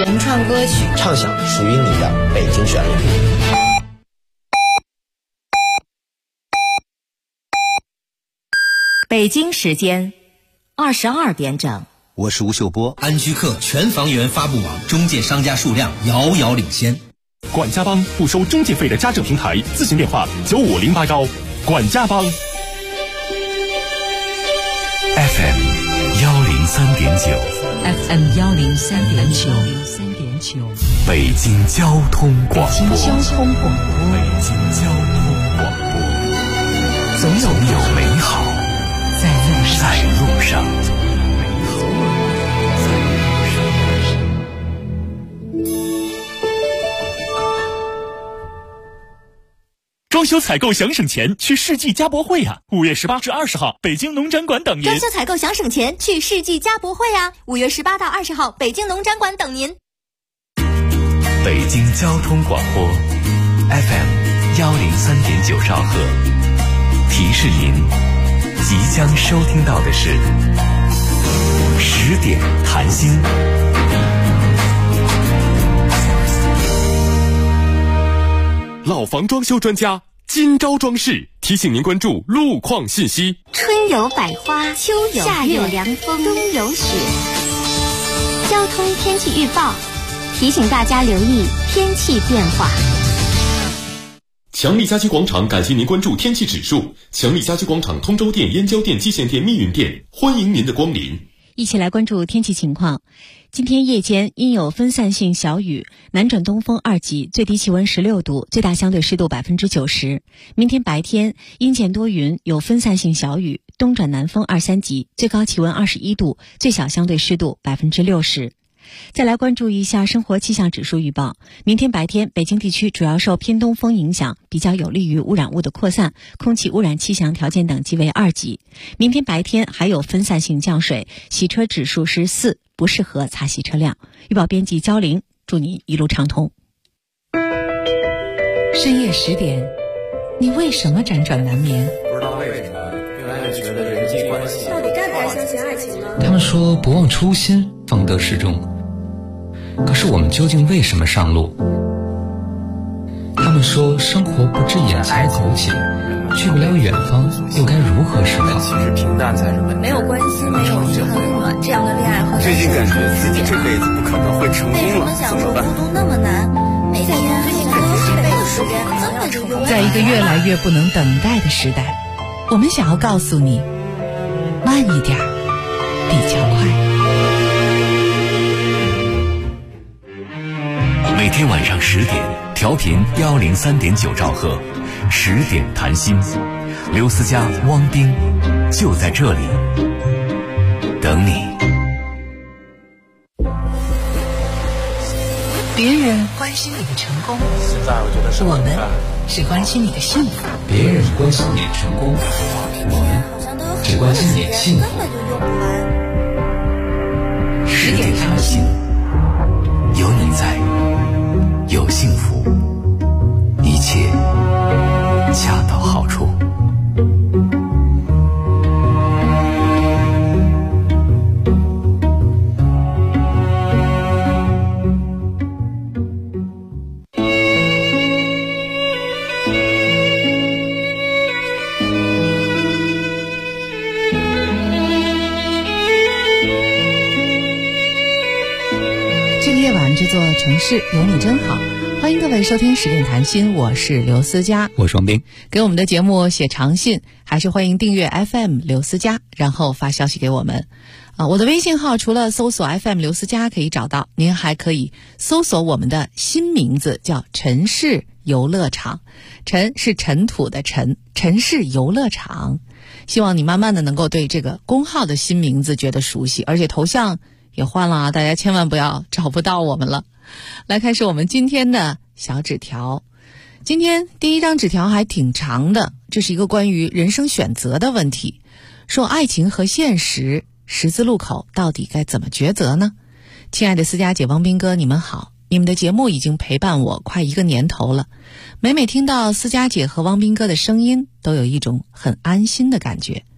原创歌曲， 畅想属于你的北京旋律。 北京时间22点整， 我是吴秀波。 安居客全房源发布网中介商家数量遥遥领先。 管家帮不收中介费的家政平台，咨询电话9508管家帮。 FM 103.9， 北京交通广播，总有美好在路上。 装修采购想省钱，去世纪家博会呀！5月18至20号，北京农展馆等您。 装修采购想省钱，去世纪家博会呀！5月18到20号，北京农展馆等您。 北京交通广播 FM 103.9兆赫，提示您即将收听到的是10点谈心。 老房装修专家金招装饰提醒您关注路况信息。 春有百花，秋有夏有凉风，冬有雪。交通天气预报提醒大家留意天气变化。 强力家居广场感谢您关注天气指数。强力家居广场通州店、燕郊店、蓟县店、密云店，欢迎您的光临。 一起来关注天气情况。今天夜间阴有分散性小雨，南转东风2级，最低气温16度，最大相对湿度90%。明天白天阴见多云，有分散性小雨，东转南风2、3级，最高气温21度，最小相对湿度60%。再来关注一下生活气象指数预报。明天白天，北京地区主要受偏东风影响，比较有利于污染物的扩散，空气污染气象条件等级为2级。明天白天还有分散性降水，洗车指数是4，不适合擦洗车辆。预报编辑焦玲，祝您一路畅通。 深夜10点，你为什么辗转难眠？ 不知道为什么，越来越觉得人际关系到底该不该相信爱情呢？ 他们说不忘初心，方得始终。可是我们究竟为什么上路？他们说生活不止眼前苟且，去不了远方，又该如何是好？ 其实平淡才是本质。 没有关系，没有遗憾很暖，这样的恋爱和最近感觉自己这辈子不可能会成功了，怎么办？ 孤独那么难，每天最近感觉这辈子时间根本就用。 在一个越来越不能等待的时代，我们想要告诉你，慢一点比较快。 每天晚上10点，调频103.9兆赫，10点谈心。刘思佳、汪冰就在这里等你。 别人关心你的成功， 现在我觉得我们只关心你的幸福。 别人关心你的成功，我们只关心你的幸福。 根本就用不完。 10点谈心，有你在，有幸福，一切恰到好处。 这个夜晚，这座城市有你真好。欢迎各位收听10点谈心，我是刘思佳， 我是王斌。 给我们的节目写长信，还是欢迎订阅 FM 刘思佳，然后发消息给我们。我的微信号除了搜索 FM 刘思佳可以找到，您还可以搜索我们的新名字，叫陈氏游乐场。陈是尘土的尘，陈氏游乐场。希望你慢慢的能够对这个公号的新名字觉得熟悉，而且头像也换了啊，大家千万不要找不到我们了。来开始我们今天的小纸条。今天第一张纸条还挺长的，这是一个关于人生选择的问题，说爱情和现实十字路口到底该怎么抉择呢？亲爱的思佳姐、汪斌哥，你们好，你们的节目已经陪伴我快1个年头了，每听到思佳姐和汪斌哥的声音，都有一种很安心的感觉。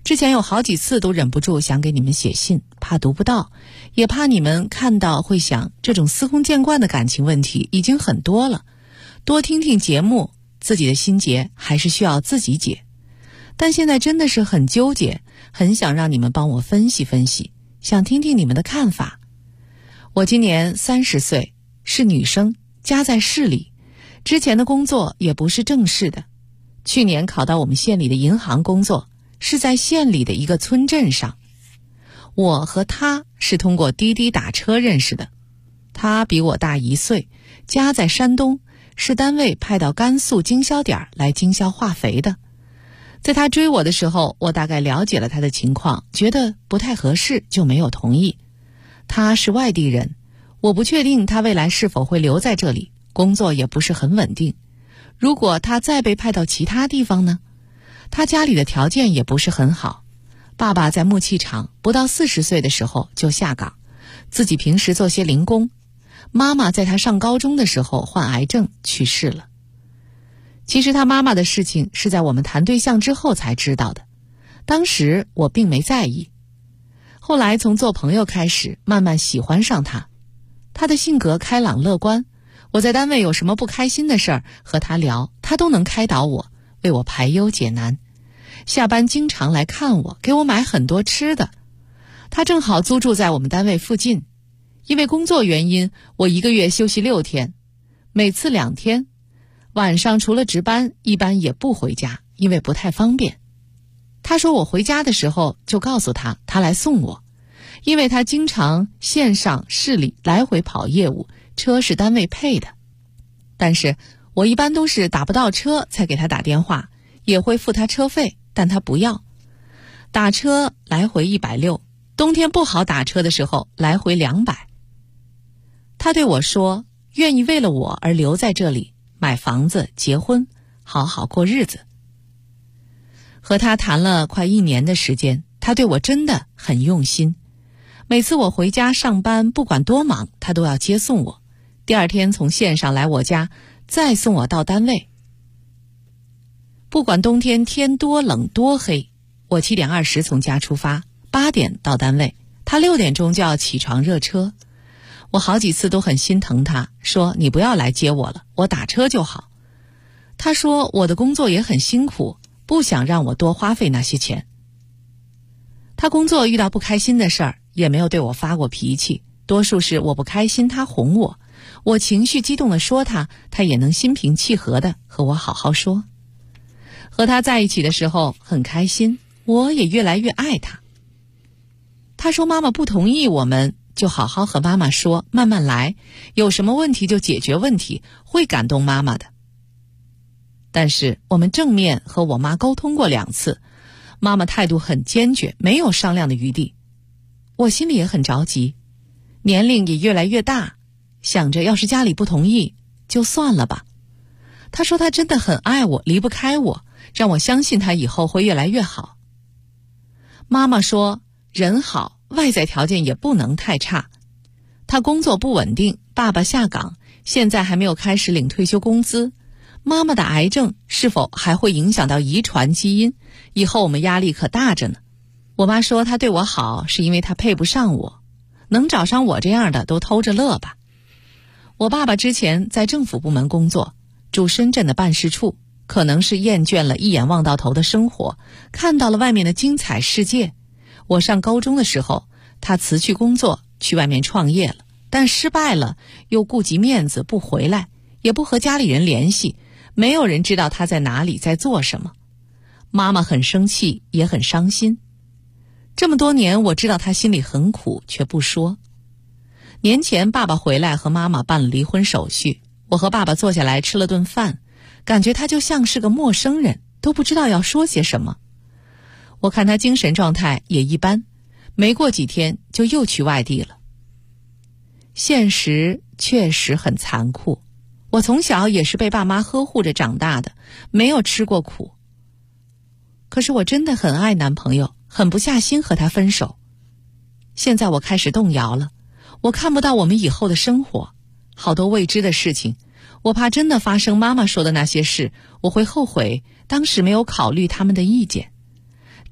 之前有好几次都忍不住想给你们写信，怕读不到，也怕你们看到会想这种司空见惯的感情问题已经很多了，多听听节目，自己的心结还是需要自己解。但现在真的是很纠结，很想让你们帮我分析分析，想听听你们的看法。我今年30岁，是女生，家在市里，之前的工作也不是正式的，去年考到我们县里的银行工作，是在县里的一个村镇上。我和他是通过滴滴打车认识的，他比我大1岁，家在山东，是单位派到甘肃经销点来经销化肥的。在他追我的时候，我大概了解了他的情况，觉得不太合适，就没有同意。他是外地人，我不确定他未来是否会留在这里，工作也不是很稳定。如果他再被派到其他地方呢？他家里的条件也不是很好，爸爸在木器厂不到40岁的时候就下岗，自己平时做些零工。妈妈在他上高中的时候患癌症去世了。其实他妈妈的事情是在我们谈对象之后才知道的，当时我并没在意。后来从做朋友开始，慢慢喜欢上他。他的性格开朗乐观，我在单位有什么不开心的事儿和他聊，他都能开导我，为我排忧解难。下班经常来看我，给我买很多吃的。他正好租住在我们单位附近，因为工作原因，我1个月休息6天，每次2天。晚上除了值班，一般也不回家，因为不太方便。他说我回家的时候就告诉他，他来送我，因为他经常县上市里来回跑业务，车是单位配的。但是我一般都是打不到车才给他打电话，也会付他车费，但他不要。打车来回160，冬天不好打车的时候来回200。他对我说，愿意为了我而留在这里，买房子结婚，好好过日子。和他谈了快1年的时间，他对我真的很用心。每次我回家上班，不管多忙，他都要接送我，第2天从县上来我家，再送我到单位。不管冬天天多冷多黑，我7点20从家出发，8点到单位，他6点钟就要起床热车。我好几次都很心疼他，说你不要来接我了，我打车就好。他说我的工作也很辛苦，不想让我多花费那些钱。他工作遇到不开心的事儿，也没有对我发过脾气，多数是我不开心他哄我，我情绪激动地说他也能心平气和地和我好好说。和他在一起的时候很开心，我也越来越爱他。他说妈妈不同意我们，就好好和妈妈说，慢慢来，有什么问题就解决问题，会感动妈妈的。但是我们正面和我妈沟通过2次，妈妈态度很坚决，没有商量的余地。我心里也很着急，年龄也越来越大，想着要是家里不同意，就算了吧。他说他真的很爱我，离不开我，让我相信他以后会越来越好。妈妈说人好，外在条件也不能太差。他工作不稳定，爸爸下岗，现在还没有开始领退休工资。妈妈的癌症是否还会影响到遗传基因？以后我们压力可大着呢。我妈说她对我好是因为她配不上我，能找上我这样的都偷着乐吧。我爸爸之前在政府部门工作，驻深圳的办事处，可能是厌倦了一眼望到头的生活，看到了外面的精彩世界。我上高中的时候，他辞去工作去外面创业了，但失败了，又顾及面子不回来，也不和家里人联系，没有人知道他在哪里，在做什么。妈妈很生气，也很伤心。这么多年，我知道他心里很苦，却不说。年前爸爸回来和妈妈办了离婚手续，我和爸爸坐下来吃了顿饭，感觉他就像是个陌生人，都不知道要说些什么。我看他精神状态也一般，没过几天就又去外地了。现实确实很残酷，我从小也是被爸妈呵护着长大的，没有吃过苦。可是我真的很爱男朋友，狠不下心和他分手。现在我开始动摇了，我看不到我们以后的生活，好多未知的事情，我怕真的发生妈妈说的那些事，我会后悔当时没有考虑他们的意见。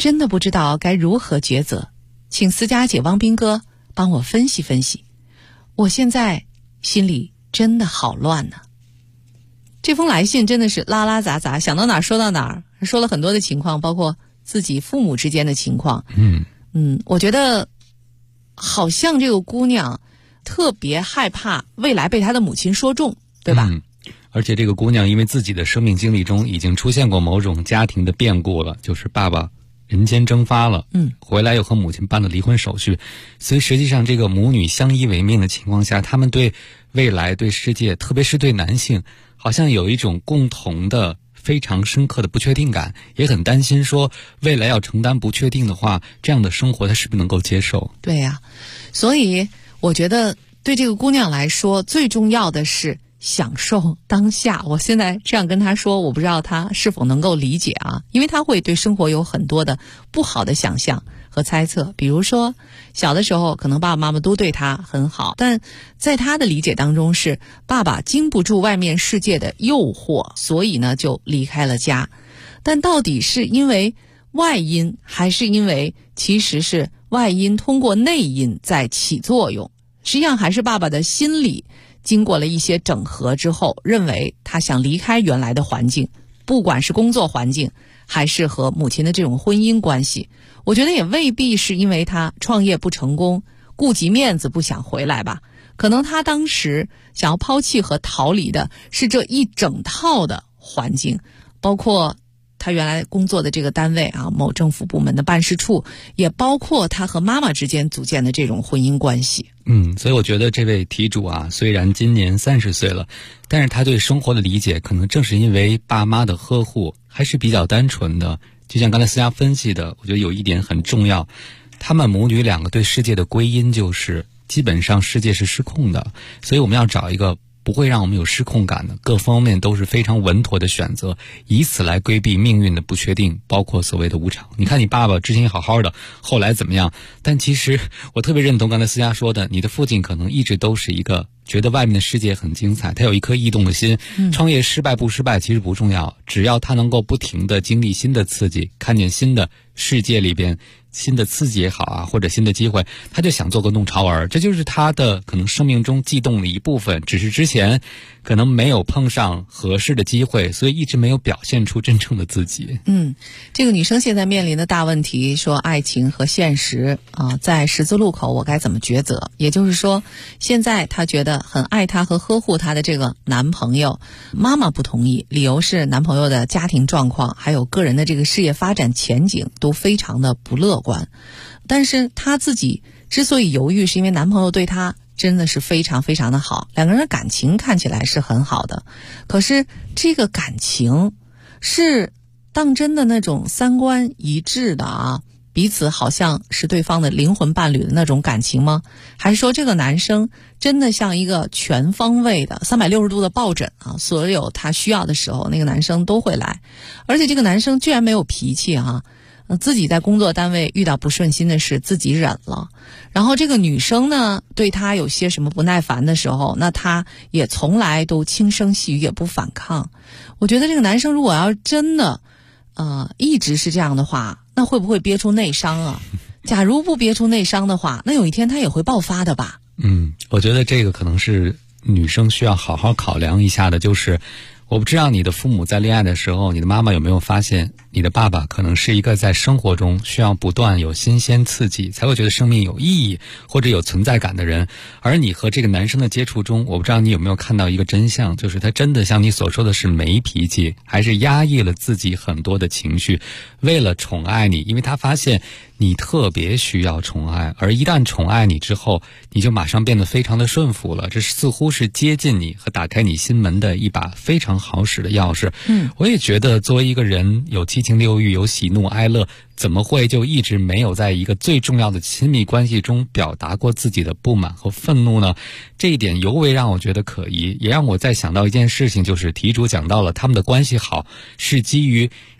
真的不知道该如何抉择，请思佳姐汪斌哥帮我分析分析，我现在心里真的好乱呢。这封来信真的是拉拉杂杂，想到哪儿说到哪儿，说了很多的情况，包括自己父母之间的情况。我觉得好像这个姑娘特别害怕未来被她的母亲说中，对吧？ 而且这个姑娘因为自己的生命经历中已经出现过某种家庭的变故了，就是爸爸人间蒸发了，回来又和母亲办了离婚手续，所以实际上这个母女相依为命的情况下，他们对未来对世界，特别是对男性，好像有一种共同的非常深刻的不确定感，也很担心说未来要承担不确定的话，这样的生活他是不是能够接受。 对呀，所以我觉得对这个姑娘来说最重要的是享受当下。我现在这样跟她说，我不知道她是否能够理解啊，因为她会对生活有很多的不好的想象和猜测。比如说小的时候可能爸爸妈妈都对她很好，但在她的理解当中是爸爸经不住外面世界的诱惑，所以呢就离开了家。但到底是因为外因，还是因为其实是外因通过内因在起作用？实际上还是爸爸的心理经过了一些整合之后，认为他想离开原来的环境，不管是工作环境还是和母亲的这种婚姻关系。我觉得也未必是因为他创业不成功，顾及面子不想回来吧，可能他当时想要抛弃和逃离的是这一整套的环境，包括他原来工作的这个单位啊，某政府部门的办事处，也包括他和妈妈之间组建的这种婚姻关系。 所以我觉得这位题主啊，虽然今年30岁了，但是他对生活的理解可能正是因为爸妈的呵护还是比较单纯的。就像刚才思佳分析的，我觉得有一点很重要，他们母女两个对世界的归因就是基本上世界是失控的，所以我们要找一个不会让我们有失控感的，各方面都是非常稳妥的选择，以此来规避命运的不确定，包括所谓的无常。你看你爸爸之前好好的，后来怎么样？但其实我特别认同刚才思佳说的，你的父亲可能一直都是一个觉得外面的世界很精彩，他有一颗异动的心，创业失败不失败其实不重要，只要他能够不停地经历新的刺激，看见新的世界里边新的刺激也好啊，或者新的机会，他就想做个弄潮儿，这就是他的可能生命中悸动的一部分，只是之前可能没有碰上合适的机会，所以一直没有表现出真正的自己。 这个女生现在面临的大问题，说爱情和现实啊，在十字路口我该怎么抉择？也就是说，现在她觉得很爱她和呵护她的这个男朋友，妈妈不同意，理由是男朋友的家庭状况还有个人的这个事业发展前景都非常的不乐观。但是她自己之所以犹豫，是因为男朋友对她真的是非常非常的好，两个人的感情看起来是很好的，可是这个感情是当真的那种三观一致的啊，彼此好像是对方的灵魂伴侣的那种感情吗？还是说这个男生真的像一个全方位的360度的抱枕啊，所有他需要的时候那个男生都会来，而且这个男生居然没有脾气啊，自己在工作单位遇到不顺心的事自己忍了，然后这个女生呢对他有些什么不耐烦的时候，那他也从来都轻声细语也不反抗。我觉得这个男生如果要真的一直是这样的话，那会不会憋出内伤啊？假如不憋出内伤的话，那有一天他也会爆发的吧。 我觉得这个可能是女生需要好好考量一下的，就是我不知道你的父母在恋爱的时候，你的妈妈有没有发现你的爸爸可能是一个在生活中需要不断有新鲜刺激才会觉得生命有意义或者有存在感的人，而你和这个男生的接触中，我不知道你有没有看到一个真相，就是他真的像你所说的是没脾气，还是压抑了自己很多的情绪，为了宠爱你，因为他发现你特别需要宠爱，而一旦宠爱你之后，你就马上变得非常的顺服了，这似乎是接近你和打开你心门的一把非常好使的钥匙。我也觉得作为一个人有七情六欲，有喜怒哀乐，怎么会就一直没有在一个最重要的亲密关系中表达过自己的不满和愤怒呢？这一点尤为让我觉得可疑，也让我再想到一件事情，就是题主讲到了他们的关系好是基于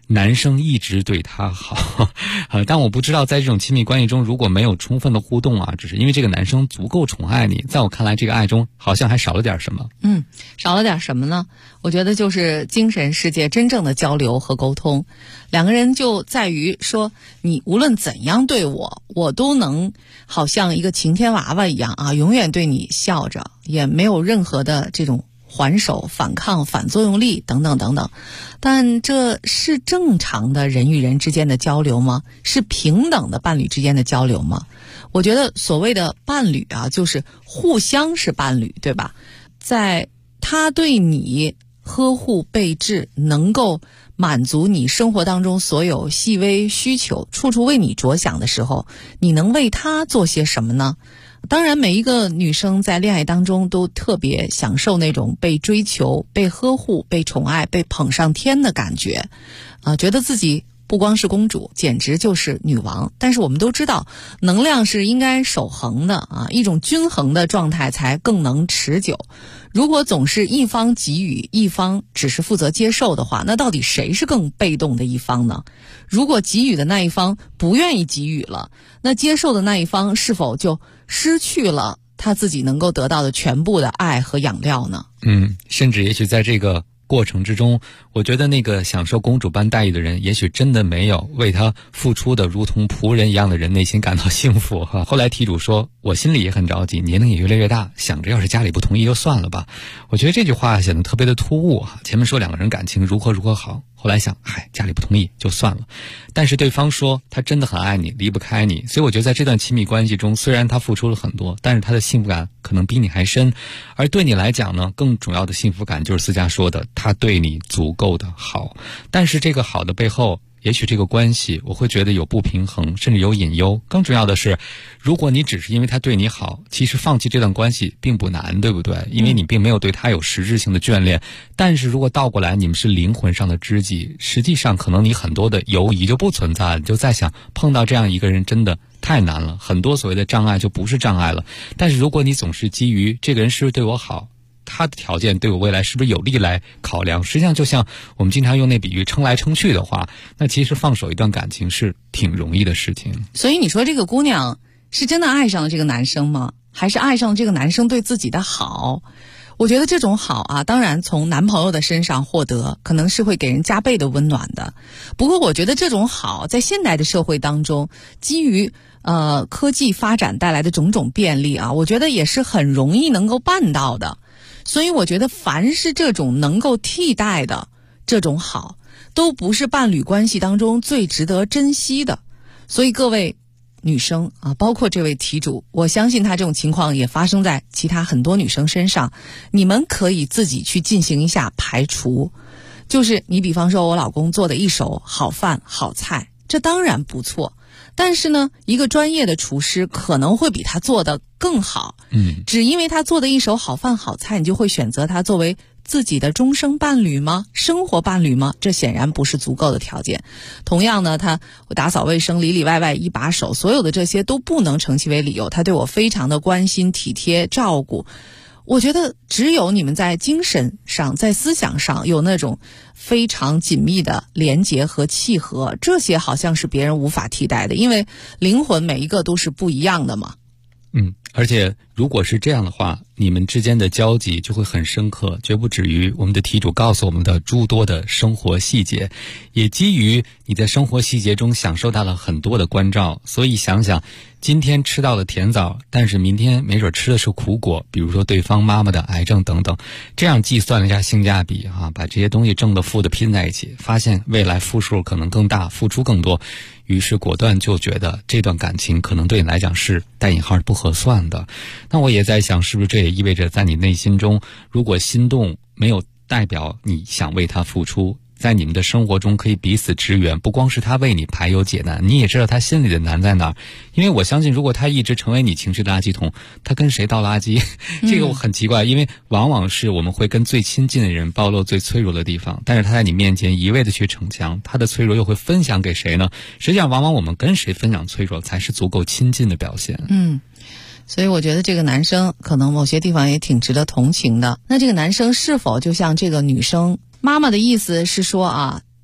男生一直对她好，但我不知道在这种亲密关系中，如果没有充分的互动啊，只是因为这个男生足够宠爱你，在我看来，这个爱中好像还少了点什么。 少了点什么呢？我觉得就是精神世界真正的交流和沟通。两个人就在于说，你无论怎样对我，我都能好像一个晴天娃娃一样啊，永远对你笑着，也没有任何的这种还手、反抗、反作用力等等等等。但这是正常的人与人之间的交流吗？是平等的伴侣之间的交流吗？我觉得所谓的伴侣啊，就是互相是伴侣，对吧？在他对你呵护备至，能够满足你生活当中所有细微需求，处处为你着想的时候，你能为他做些什么呢？当然每一个女生在恋爱当中都特别享受那种被追求、被呵护、被宠爱、被捧上天的感觉，觉得自己不光是公主，简直就是女王。但是我们都知道，能量是应该守恒的啊，一种均衡的状态才更能持久。如果总是一方给予，一方只是负责接受的话，那到底谁是更被动的一方呢？如果给予的那一方不愿意给予了，那接受的那一方是否就失去了他自己能够得到的全部的爱和养料呢？ 甚至也许在这个过程之中，我觉得那个享受公主般待遇的人，也许真的没有为他付出的如同仆人一样的人内心感到幸福哈。后来题主说，我心里也很着急，年龄也越来越大，想着要是家里不同意就算了吧。我觉得这句话显得特别的突兀哈。前面说两个人感情如何好，后来想，家里不同意就算了。但是对方说他真的很爱你，离不开你，所以我觉得在这段亲密关系中，虽然他付出了很多，但是他的幸福感可能比你还深。而对你来讲呢，更重要的幸福感就是思佳说的，他对你足够的好。但是这个好的背后，也许这个关系我会觉得有不平衡，甚至有隐忧。更重要的是，如果你只是因为他对你好，其实放弃这段关系并不难，对不对？因为你并没有对他有实质性的眷恋。但是如果倒过来你们是灵魂上的知己，实际上可能你很多的犹疑就不存在了，你就在想，碰到这样一个人真的太难了，很多所谓的障碍就不是障碍了。但是如果你总是基于这个人是不是对我好，他的条件对我未来是不是有利来考量，实际上就像我们经常用那比喻撑来撑去的话，那其实放手一段感情是挺容易的事情。 所以你说这个姑娘是真的爱上了这个男生吗？还是爱上了这个男生对自己的好？我觉得这种好啊，当然从男朋友的身上获得可能是会给人加倍的温暖的。不过我觉得这种好在现代的社会当中，基于科技发展带来的种种便利啊，我觉得也是很容易能够办到的。所以我觉得凡是这种能够替代的这种好，都不是伴侣关系当中最值得珍惜的。所以各位女生啊，包括这位题主，我相信他这种情况也发生在其他很多女生身上，你们可以自己去进行一下排除。就是你比方说我老公做的一手好饭好菜，这当然不错，但是呢，一个专业的厨师可能会比他做的更好。只因为他做的一手好饭好菜，你就会选择他作为自己的终生伴侣吗？生活伴侣吗？这显然不是足够的条件。同样呢，他打扫卫生里里外外一把手，所有的这些都不能成其为理由。他对我非常的关心体贴照顾，我觉得只有你们在精神上在思想上有那种非常紧密的连结和契合，这些好像是别人无法替代的，因为灵魂每一个都是不一样的嘛。 而且如果是这样的话，你们之间的交集就会很深刻，绝不止于我们的题主告诉我们的诸多的生活细节，也基于你在生活细节中享受到了很多的关照。所以想想，今天吃到了甜枣，但是明天没准吃的是苦果，比如说对方妈妈的癌症等等。这样计算了一下性价比啊，把这些东西正的负的拼在一起，发现未来负数可能更大，付出更多，于是果断就觉得这段感情可能对你来讲是带引号不合算的。那我也在想，是不是这也意味着在你内心中，如果心动没有代表你想为他付出，在你们的生活中可以彼此支援，不光是他为你排忧解难，你也知道他心里的难在哪儿。因为我相信，如果他一直成为你情绪的垃圾桶，他跟谁倒垃圾？这个我很奇怪，因为往往是我们会跟最亲近的人暴露最脆弱的地方，但是他在你面前一味的去逞强，他的脆弱又会分享给谁呢？实际上往往我们跟谁分享脆弱才是足够亲近的表现。 所以我觉得这个男生可能某些地方也挺值得同情的。那这个男生是否就像这个女生妈妈的意思是说啊，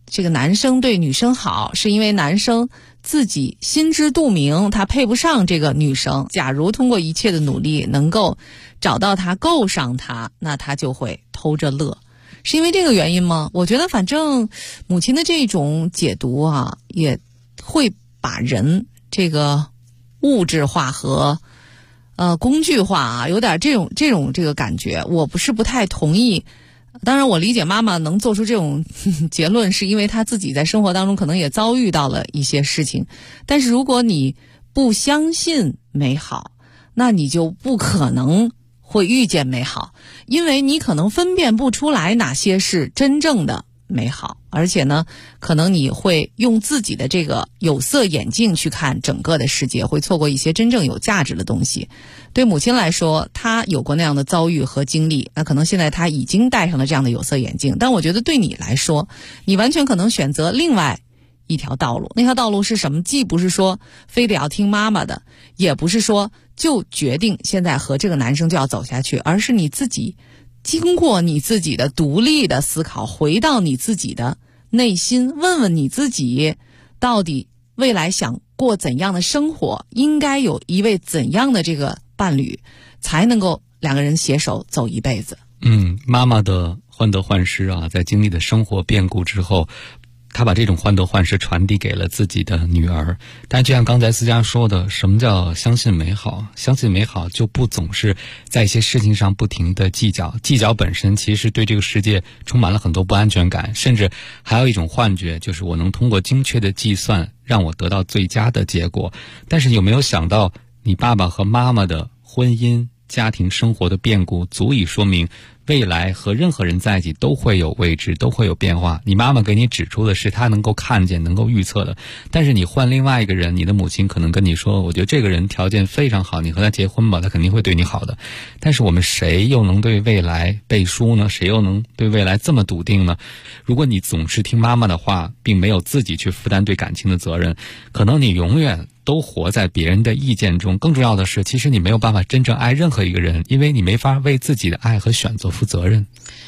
这个男生对女生好，是因为男生自己心知肚明他配不上这个女生，假如通过一切的努力能够找到他够上他，那他就会偷着乐，是因为这个原因吗？我觉得反正母亲的这种解读啊，也会把人这个物质化和工具化啊，有点这种这个感觉，我不太同意。当然我理解妈妈能做出这种结论，是因为她自己在生活当中可能也遭遇到了一些事情，但是如果你不相信美好，那你就不可能会遇见美好，因为你可能分辨不出来哪些是真正的美好，而且呢，可能你会用自己的这个有色眼镜去看整个的世界，会错过一些真正有价值的东西。对母亲来说，她有过那样的遭遇和经历，那可能现在她已经戴上了这样的有色眼镜，但我觉得对你来说，你完全可能选择另外一条道路。那条道路是什么？既不是说非得要听妈妈的，也不是说就决定现在和这个男生就要走下去，而是你自己经过你自己的独立的思考，回到你自己的内心，问问你自己到底未来想过怎样的生活，应该有一位怎样的这个伴侣，才能够两个人携手走一辈子。 妈妈的患得患失啊，在经历的生活变故之后，他把这种患得患失传递给了自己的女儿。但就像刚才思佳说的，什么叫相信美好？相信美好就不总是在一些事情上不停的计较，计较本身其实对这个世界充满了很多不安全感，甚至还有一种幻觉，就是我能通过精确的计算让我得到最佳的结果。但是有没有想到，你爸爸和妈妈的婚姻家庭生活的变故足以说明未来和任何人在一起都会有未知，都会有变化。你妈妈给你指出的是她能够看见能够预测的，但是你换另外一个人，你的母亲可能跟你说，我觉得这个人条件非常好，你和他结婚吧，他肯定会对你好的。但是我们谁又能对未来背书呢？谁又能对未来这么笃定呢？如果你总是听妈妈的话，并没有自己去负担对感情的责任，可能你永远都活在别人的意见中。更重要的是，其实你没有办法真正爱任何一个人，因为你没法为自己的爱和选择负责任。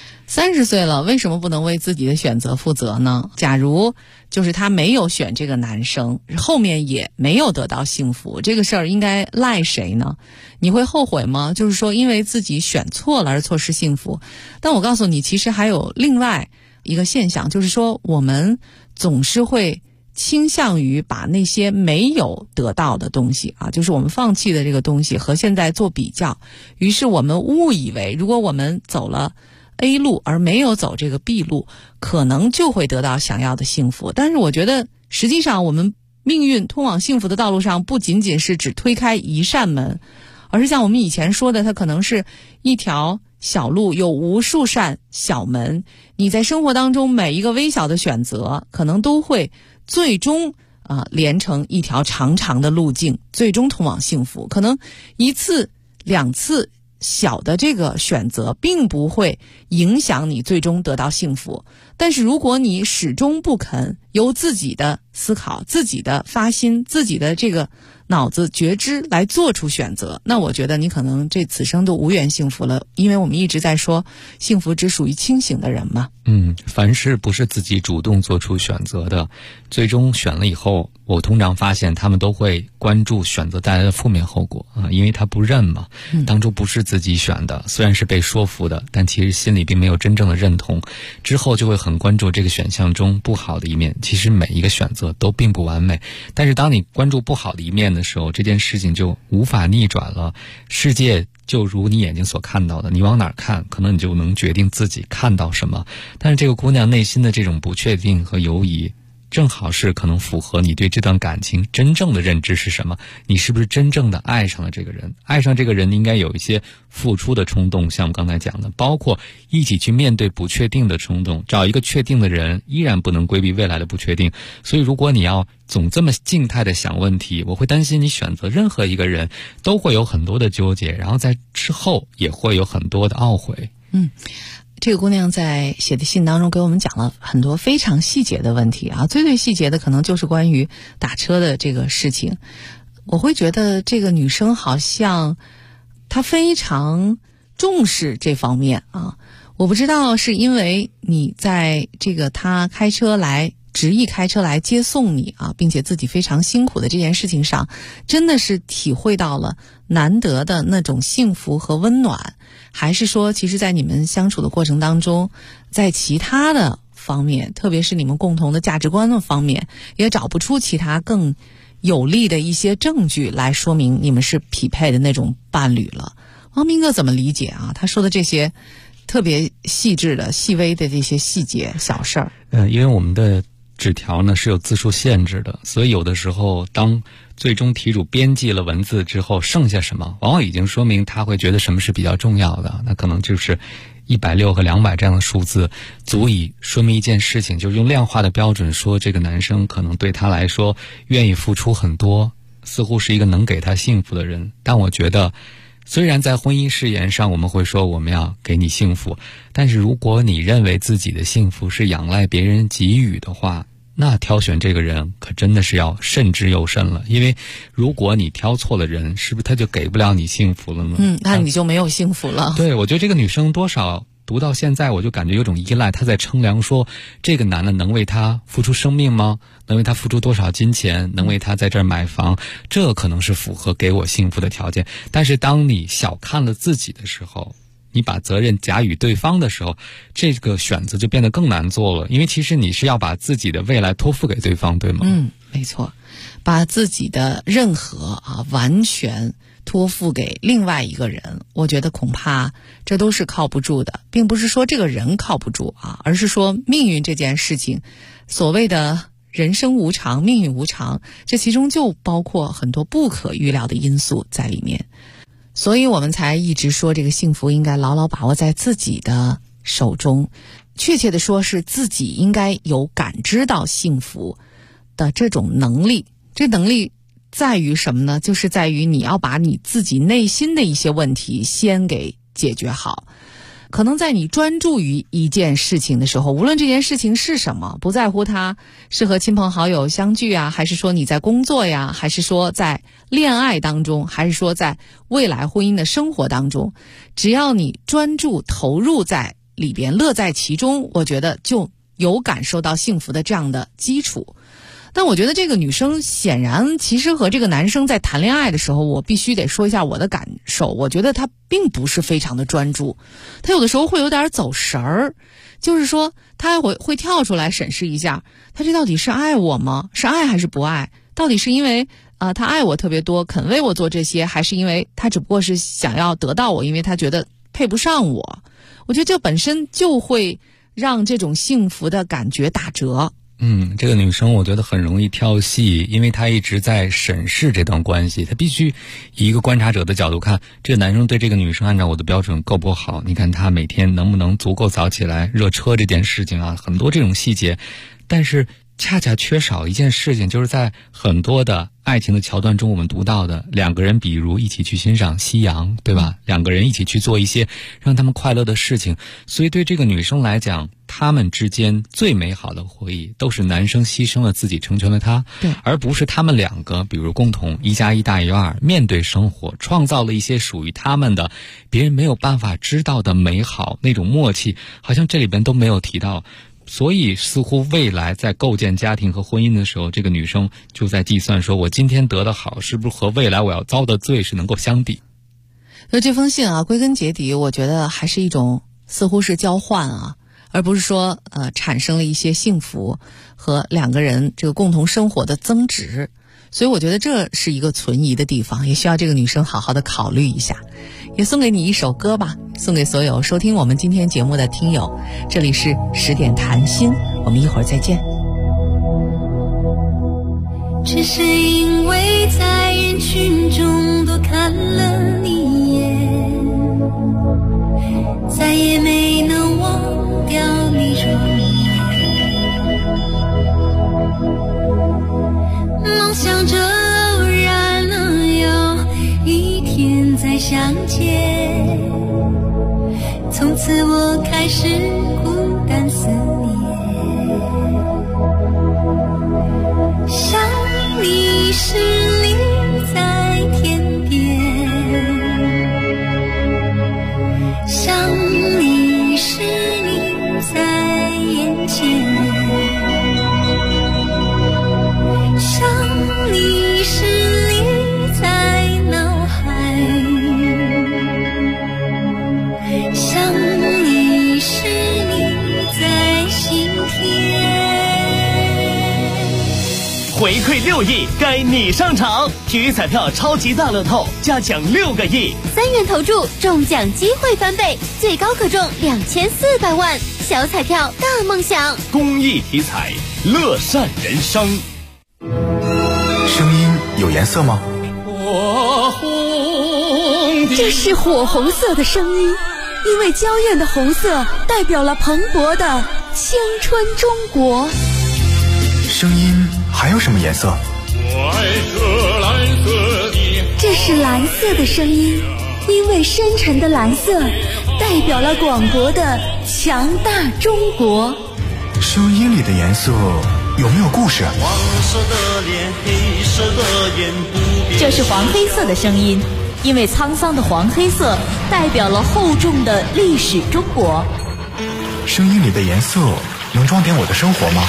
30岁了，为什么不能为自己的选择负责呢？假如就是他没有选这个男生，后面也没有得到幸福，这个事儿应该赖谁呢？你会后悔吗？就是说因为自己选错了而错失幸福。但我告诉你，其实还有另外一个现象，就是说我们总是会倾向于把那些没有得到的东西啊，就是我们放弃的这个东西和现在做比较，于是我们误以为如果我们走了 A 路而没有走这个 B 路，可能就会得到想要的幸福。但是我觉得实际上我们命运通往幸福的道路上不仅仅是只推开一扇门，而是像我们以前说的，它可能是一条小路，有无数扇小门，你在生活当中每一个微小的选择可能都会最终连成一条长长的路径，最终通往幸福。可能一次两次小的这个选择并不会影响你最终得到幸福，但是如果你始终不肯由自己的思考、自己的发心、自己的这个脑子觉知来做出选择，那我觉得你可能这此生都无缘幸福了，因为我们一直在说幸福只属于清醒的人嘛。 凡事不是自己主动做出选择的，最终选了以后，我通常发现他们都会关注选择带来的负面后果啊，因为他不认嘛，当初不是自己选的，虽然是被说服的，但其实心里并没有真正的认同，之后就会很关注这个选项中不好的一面。其实每一个选择都并不完美，但是当你关注不好的一面的时候，这件事情就无法逆转了。世界就如你眼睛所看到的，你往哪儿看，可能你就能决定自己看到什么。但是这个姑娘内心的这种不确定和犹疑，正好是可能符合你对这段感情真正的认知是什么。你是不是真正的爱上了这个人？爱上这个人应该有一些付出的冲动，像我刚才讲的，包括一起去面对不确定的冲动。找一个确定的人，依然不能规避未来的不确定。所以如果你要总这么静态的想问题，我会担心你选择任何一个人都会有很多的纠结，然后在之后也会有很多的懊悔。 这个姑娘在写的信当中给我们讲了很多非常细节的问题啊，最细节的可能就是关于打车的这个事情。我会觉得这个女生好像她非常重视这方面啊。 我不知道是因为你在这个他执意开车来接送你啊，并且自己非常辛苦的这件事情上，真的是体会到了难得的那种幸福和温暖，还是说其实在你们相处的过程当中，在其他的方面，特别是你们共同的价值观的方面，也找不出其他更有力的一些证据来说明你们是匹配的那种伴侣了。王明哥怎么理解啊？他说的这些特别细致的细微的这些细节小事儿。 因为我们的纸条呢是有字数限制的，所以有的时候当最终题主编辑了文字之后，剩下什么往往已经说明他会觉得什么是比较重要的，那可能就是160和200这样的数字足以说明一件事情，就是用量化的标准说这个男生可能对他来说愿意付出很多，似乎是一个能给他幸福的人。但我觉得虽然在婚姻誓言上我们会说我们要给你幸福，但是如果你认为自己的幸福是仰赖别人给予的话，那挑选这个人可真的是要慎之又慎了。因为如果你挑错了人，是不是他就给不了你幸福了呢？ 那你就没有幸福了。 对，我觉得这个女生多少读到现在，我就感觉有种依赖，她在称量说这个男的能为她付出生命吗？能为她付出多少金钱？能为她在这儿买房？这可能是符合给我幸福的条件。但是当你小看了自己的时候，你把责任假予对方的时候，这个选择就变得更难做了。因为其实你是要把自己的未来托付给对方，对吗？ 没错，把自己的任何完全托付给另外一个人，我觉得恐怕这都是靠不住的。并不是说这个人靠不住而是说命运这件事情，所谓的人生无常，命运无常，这其中就包括很多不可预料的因素在里面。所以我们才一直说这个幸福应该牢牢把握在自己的手中，确切的说是自己应该有感知到幸福的这种能力。这能力在于什么呢？就是在于你要把你自己内心的一些问题先给解决好。可能在你专注于一件事情的时候，无论这件事情是什么，不在乎它是和亲朋好友相聚还是说你在工作还是说在恋爱当中，还是说在未来婚姻的生活当中，只要你专注投入在里边，乐在其中，我觉得就有感受到幸福的这样的基础。但我觉得这个女生显然其实和这个男生在谈恋爱的时候，我必须得说一下我的感受，我觉得他并不是非常的专注，他有的时候会有点走神儿，就是说他会跳出来审视一下，他这到底是爱我吗？是爱还是不爱？到底是因为他爱我特别多，肯为我做这些，还是因为他只不过是想要得到我，因为他觉得配不上我？我觉得这本身就会让这种幸福的感觉打折。 这个女生我觉得很容易跳戏，因为她一直在审视这段关系，她必须以一个观察者的角度看这个男生对这个女生按照我的标准够不好，你看他每天能不能足够早起来热车这件事情很多这种细节。但是恰恰缺少一件事情，就是在很多的爱情的桥段中我们读到的两个人比如一起去欣赏夕阳，对吧？两个人一起去做一些让他们快乐的事情。所以对这个女生来讲，他们之间最美好的回忆都是男生牺牲了自己成全了他， 对， 而不是他们两个比如共同1+1大于2，面对生活创造了一些属于他们的别人没有办法知道的美好，那种默契好像这里边都没有提到。所以似乎未来在构建家庭和婚姻的时候，这个女生就在计算说，我今天得的好是不是和未来我要遭的罪是能够相抵。 所以这封信归根结底我觉得还是一种似乎是交换而不是说产生了一些幸福和两个人这个共同生活的增值。所以我觉得这是一个存疑的地方，也需要这个女生好好的考虑一下。也送给你一首歌吧，送给所有收听我们今天节目的听友。这里是10点谈心，我们一会儿再见。 只是因为在人群中多看了你一眼，再也没能忘掉你容颜，梦想着偶然能有一天再相见，从此我开始孤单思念，想你时你在天边，想你时回馈6亿，该你上场！体育彩票超级大乐透加奖6个亿 ，3元投注中奖机会翻倍，最高可中2400万。小彩票大梦想， 公益体彩，乐善人生。 声音有颜色吗？ 这是火红色的声音，因为娇艳的红色代表了蓬勃的青春中国。 声音还有什么颜色？ 这是蓝色的声音，因为深沉的蓝色代表了广博的强大中国。 声音里的颜色有没有故事？ 黄色的脸，黑色的眼，不变。 这是黄黑色的声音，因为沧桑的黄黑色代表了厚重的历史中国。 声音里的颜色能装点我的生活吗？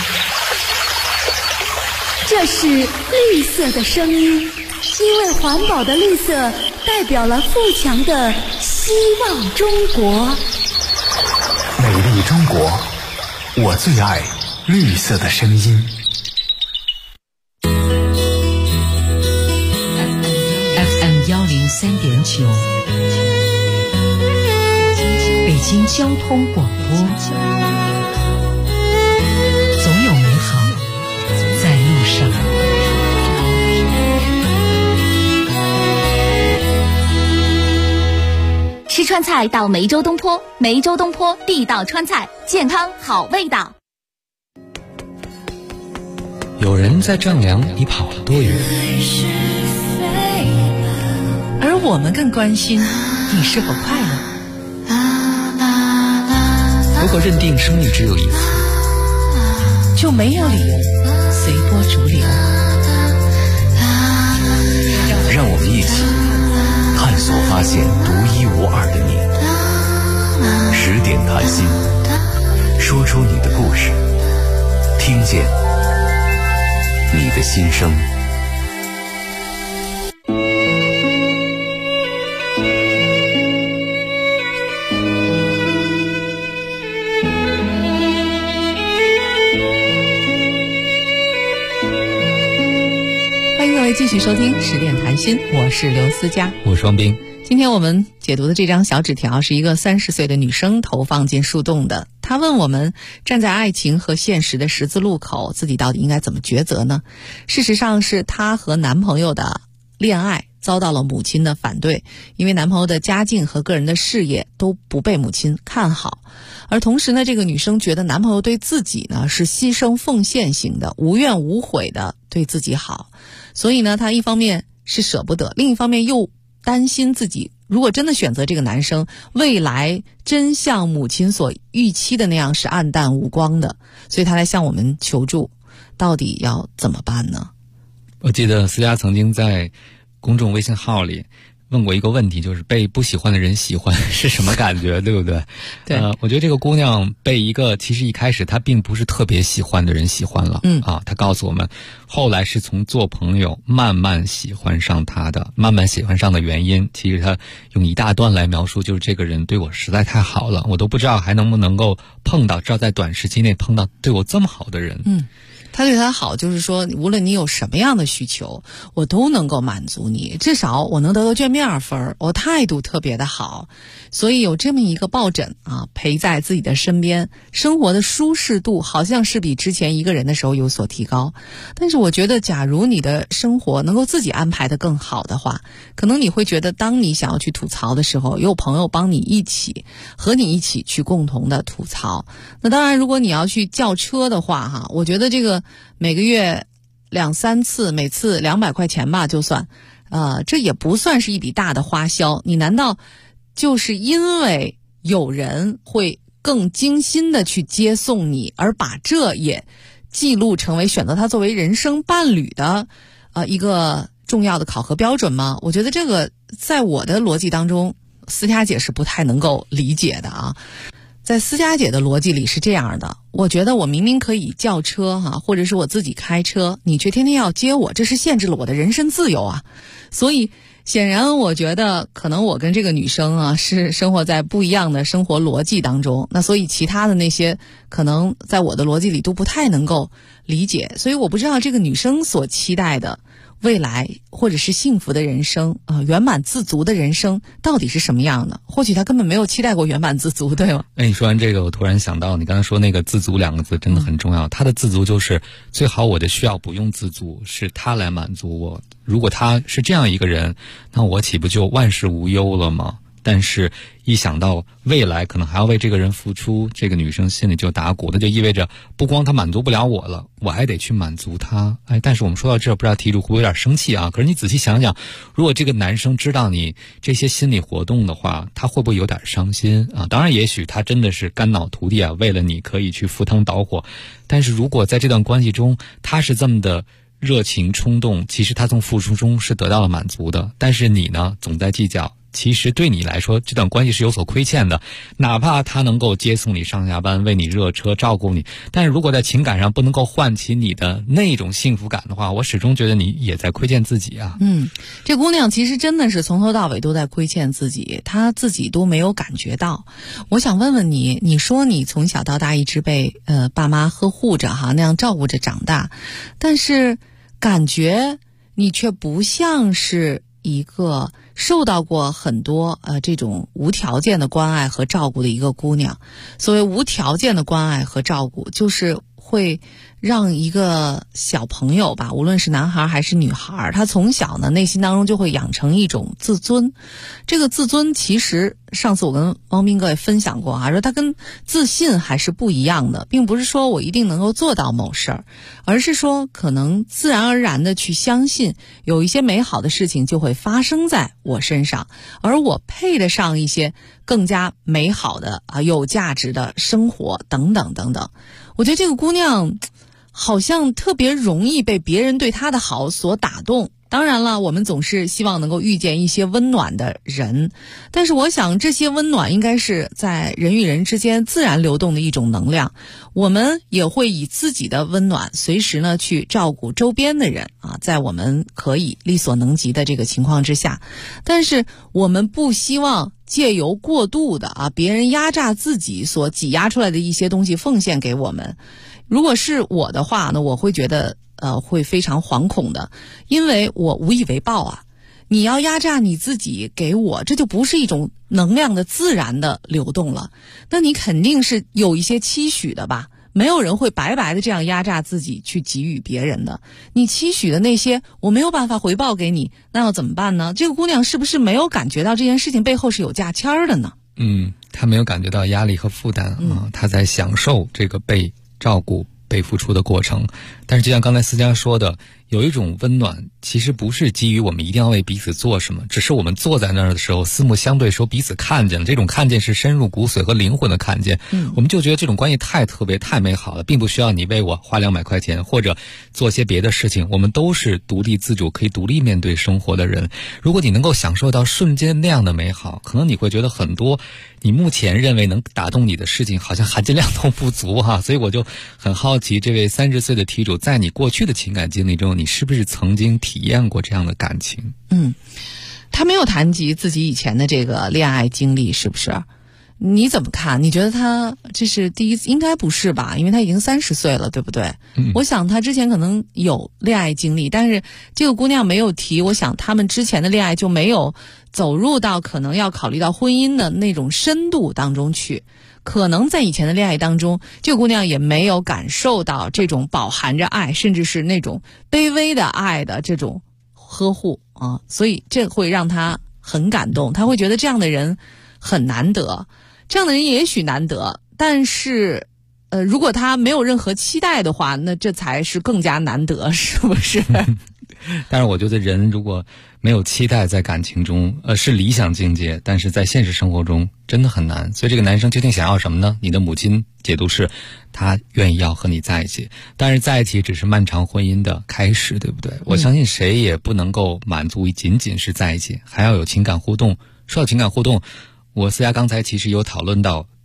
这是绿色的声音，因为环保的绿色代表了富强的希望中国。 美丽中国，我最爱绿色的声音。 FM 103.9，北京交通广播，总有美好在路上。 吃川菜到梅州东坡，梅州东坡地道川菜，健康好味道。 有人在丈量你跑了多远， 而我们更关心你是否快乐。 如果认定生命只有一次， 就没有理由随波逐流。 让我们一起探索发现独一无二的你。10点谈心，说出你的故事，听见你的心声。 欢迎各位继续收听10点谈心，我是刘思佳， 我是双冰。 今天我们解读的这张小纸条是一个30岁的女生投放进树洞的。她问我们，站在爱情和现实的十字路口，自己到底应该怎么抉择呢？事实上是她和男朋友的恋爱遭到了母亲的反对，因为男朋友的家境和个人的事业都不被母亲看好。而同时呢，这个女生觉得男朋友对自己呢是牺牲奉献型的，无怨无悔的对自己好。所以呢，她一方面是舍不得，另一方面又担心自己如果真的选择这个男生，未来真像母亲所预期的那样是暗淡无光的，所以她来向我们求助，到底要怎么办呢？ 我记得思佳曾经在公众微信号里问过一个问题，就是被不喜欢的人喜欢是什么感觉，对不对？ 对。 我觉得这个姑娘被一个其实一开始她并不是特别喜欢的人喜欢了。她告诉我们，后来是从做朋友慢慢喜欢上她的，慢慢喜欢上的原因，其实她用一大段来描述，就是这个人对我实在太好了，我都不知道还能不能够碰到，至少在短时期内碰到对我这么好的人。 他对他好，就是说无论你有什么样的需求，我都能够满足你，至少我能得到卷面分，我态度特别的好，所以有这么一个抱枕陪在自己的身边，生活的舒适度好像是比之前一个人的时候有所提高。但是我觉得假如你的生活能够自己安排得更好的话，可能你会觉得当你想要去吐槽的时候，有朋友帮你一起和你一起去共同的吐槽。那当然如果你要去叫车的话我觉得这个每个月2-3次，每次200块钱吧就算，这也不算是一笔大的花销。你难道就是因为有人会更精心的去接送你，而把这也记录成为选择他作为人生伴侣的一个重要的考核标准吗？我觉得这个在我的逻辑当中，思佳姐是不太能够理解的在思佳姐的逻辑里是这样的，我觉得我明明可以叫车或者是我自己开车，你却天天要接我，这是限制了我的人身自由所以显然我觉得可能我跟这个女生啊是生活在不一样的生活逻辑当中，那所以其他的那些可能在我的逻辑里都不太能够理解，所以我不知道这个女生所期待的未来或者是幸福的人生圆满自足的人生到底是什么样的。或许她根本没有期待过圆满自足，对吗？ 你说完这个我突然想到你刚才说那个自足2个字真的很重要，她的自足就是最好我的需要不用自足，是她来满足我。如果她是这样一个人，那我岂不就万事无忧了吗？但是一想到未来可能还要为这个人付出，这个女生心里就打鼓，那就意味着不光她满足不了我了，我还得去满足她。但是我们说到这儿，不知道题主会不会有点生气啊？可是你仔细想想，如果这个男生知道你这些心理活动的话，他会不会有点伤心啊？当然也许他真的是肝脑涂地啊，为了你可以去赴汤蹈火，但是如果在这段关系中他是这么的热情冲动，其实他从付出中是得到了满足的，但是你呢总在计较，其实对你来说这段关系是有所亏欠的。哪怕他能够接送你上下班，为你热车，照顾你，但是如果在情感上不能够唤起你的那种幸福感的话，我始终觉得你也在亏欠自己啊。 这姑娘其实真的是从头到尾都在亏欠自己，她自己都没有感觉到。我想问问你，你说你从小到大一直被爸妈呵护着哈，那样照顾着长大，但是感觉你却不像是一个受到过很多这种无条件的关爱和照顾的一个姑娘。所谓无条件的关爱和照顾，就是会让一个小朋友吧，无论是男孩还是女孩，他从小呢内心当中就会养成一种自尊。这个自尊其实上次我跟汪斌哥也分享过说他跟自信还是不一样的，并不是说我一定能够做到某事儿，而是说可能自然而然的去相信有一些美好的事情就会发生在我身上，而我配得上一些更加美好的有价值的生活等等等等。我觉得这个姑娘好像特别容易被别人对她的好所打动。当然了，我们总是希望能够遇见一些温暖的人，但是我想这些温暖应该是在人与人之间自然流动的一种能量。我们也会以自己的温暖随时呢去照顾周边的人在我们可以力所能及的这个情况之下，但是我们不希望借由过度的别人压榨自己所挤压出来的一些东西奉献给我们。如果是我的话呢，我会觉得会非常惶恐的，因为我无以为报你要压榨你自己给我，这就不是一种能量的自然的流动了。那你肯定是有一些期许的吧？没有人会白白的这样压榨自己去给予别人的。你期许的那些我没有办法回报给你，那要怎么办呢？这个姑娘是不是没有感觉到这件事情背后是有价签的呢？ 她没有感觉到压力和负担她在享受这个被照顾被付出的过程。但是就像刚才思佳说的，有一种温暖其实不是基于我们一定要为彼此做什么，只是我们坐在那儿的时候四目相对，说彼此看见了，这种看见是深入骨髓和灵魂的看见。我们就觉得这种关系太特别太美好了，并不需要你为我花200块钱或者做些别的事情，我们都是独立自主可以独立面对生活的人。如果你能够享受到瞬间那样的美好，可能你会觉得很多你目前认为能打动你的事情好像含金量都不足所以我就很好奇，这位30岁的题主在你过去的情感经历中，你是不是曾经体验过这样的感情？ 他没有谈及自己以前的这个恋爱经历，是不是？你怎么看？你觉得他这是第一次？应该不是吧，因为他已经30岁了，对不对？我想他之前可能有恋爱经历，但是这个姑娘没有提，我想他们之前的恋爱就没有走入到可能要考虑到婚姻的那种深度当中去。可能在以前的恋爱当中，这个姑娘也没有感受到这种饱含着爱，甚至是那种卑微的爱的这种呵护所以这会让她很感动，她会觉得这样的人很难得，这样的人也许难得，但是如果他没有任何期待的话，那这才是更加难得，是不是？ 但是我觉得人如果没有期待在感情中是理想境界，但是在现实生活中真的很难。所以这个男生究竟想要什么呢？你的母亲解读是他愿意要和你在一起，但是在一起只是漫长婚姻的开始，对不对？我相信谁也不能够满足于仅仅是在一起，还要有情感互动。说到情感互动，我思佳刚才其实有讨论到